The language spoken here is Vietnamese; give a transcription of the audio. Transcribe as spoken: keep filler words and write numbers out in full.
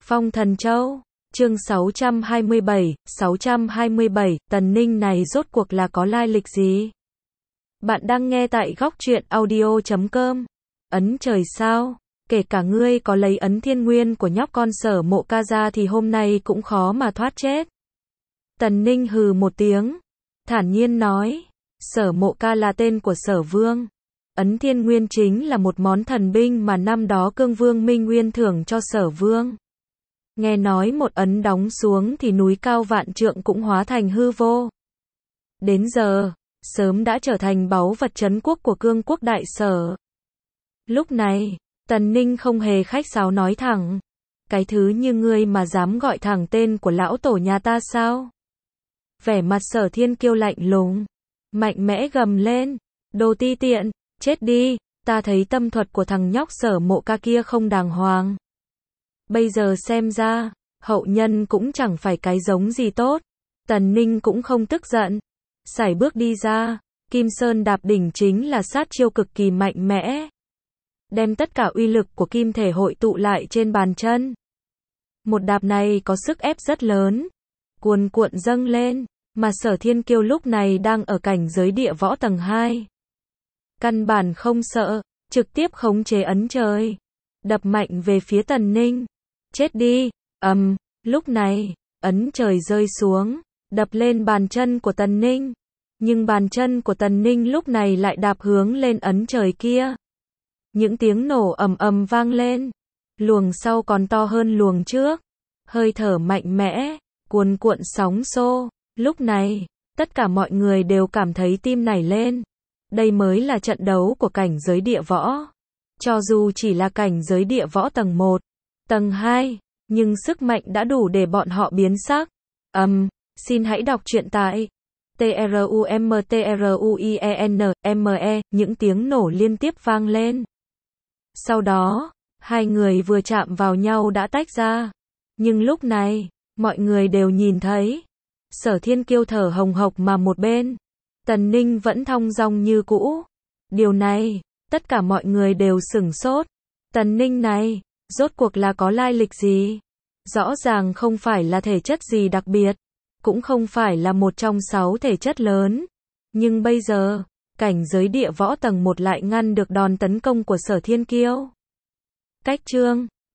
Phong Thần Châu, chương sáu trăm hai mươi bảy, sáu trăm hai mươi bảy, Tần Ninh này rốt cuộc là có lai lịch gì? Bạn đang nghe tại góc truyện audio chấm com. Ấn trời sao? Kể cả ngươi có lấy ấn thiên nguyên của nhóc con Sở Mộ Ca ra thì hôm nay cũng khó mà thoát chết. Tần Ninh hừ một tiếng, thản nhiên nói, Sở Mộ Ca là tên của Sở Vương. Ấn thiên nguyên chính là một món thần binh mà năm đó Cương Vương Minh Nguyên thưởng cho Sở Vương. Nghe nói một ấn đóng xuống thì núi cao vạn trượng cũng hóa thành hư vô. Đến giờ, sớm đã trở thành báu vật trấn quốc của Cương quốc đại Sở. Lúc này, Tần Ninh không hề khách sáo nói thẳng, cái thứ như ngươi mà dám gọi thẳng tên của lão tổ nhà ta sao? Vẻ mặt Sở Thiên Kiêu lạnh lùng, mạnh mẽ gầm lên, đồ ti tiện, chết đi, ta thấy tâm thuật của thằng nhóc Sở Mộ Ca kia không đàng hoàng. Bây giờ xem ra, hậu nhân cũng chẳng phải cái giống gì tốt. Tần Ninh cũng không tức giận, sải bước đi ra, Kim Sơn đạp đỉnh chính là sát chiêu cực kỳ mạnh mẽ. Đem tất cả uy lực của kim thể hội tụ lại trên bàn chân. Một đạp này có sức ép rất lớn, cuồn cuộn dâng lên, mà Sở Thiên Kiêu lúc này đang ở cảnh giới địa võ tầng hai. Căn bản không sợ, trực tiếp khống chế ấn trời, đập mạnh về phía Tần Ninh. Chết đi, ầm, um, lúc này, ấn trời rơi xuống, đập lên bàn chân của Tần Ninh. Nhưng bàn chân của Tần Ninh lúc này lại đạp hướng lên ấn trời kia. Những tiếng nổ ầm ầm vang lên, luồng sau còn to hơn luồng trước, hơi thở mạnh mẽ, cuồn cuộn sóng xô. Lúc này, tất cả mọi người đều cảm thấy tim nảy lên. Đây mới là trận đấu của cảnh giới địa võ. Cho dù chỉ là cảnh giới địa võ tầng một, tầng hai, nhưng sức mạnh đã đủ để bọn họ biến sắc. Ầm, um, xin hãy đọc truyện tại trumtruien.me, những tiếng nổ liên tiếp vang lên. Sau đó, hai người vừa chạm vào nhau đã tách ra. Nhưng lúc này, mọi người đều nhìn thấy, Sở Thiên Kiêu thở hồng hộc mà một bên, Tần Ninh vẫn thong dong như cũ. Điều này, tất cả mọi người đều sửng sốt. Tần Ninh này, rốt cuộc là có lai lịch gì? Rõ ràng không phải là thể chất gì đặc biệt, cũng không phải là một trong sáu thể chất lớn. Nhưng bây giờ, cảnh giới địa võ tầng một lại ngăn được đòn tấn công của Sở Thiên Kiêu. Cách chương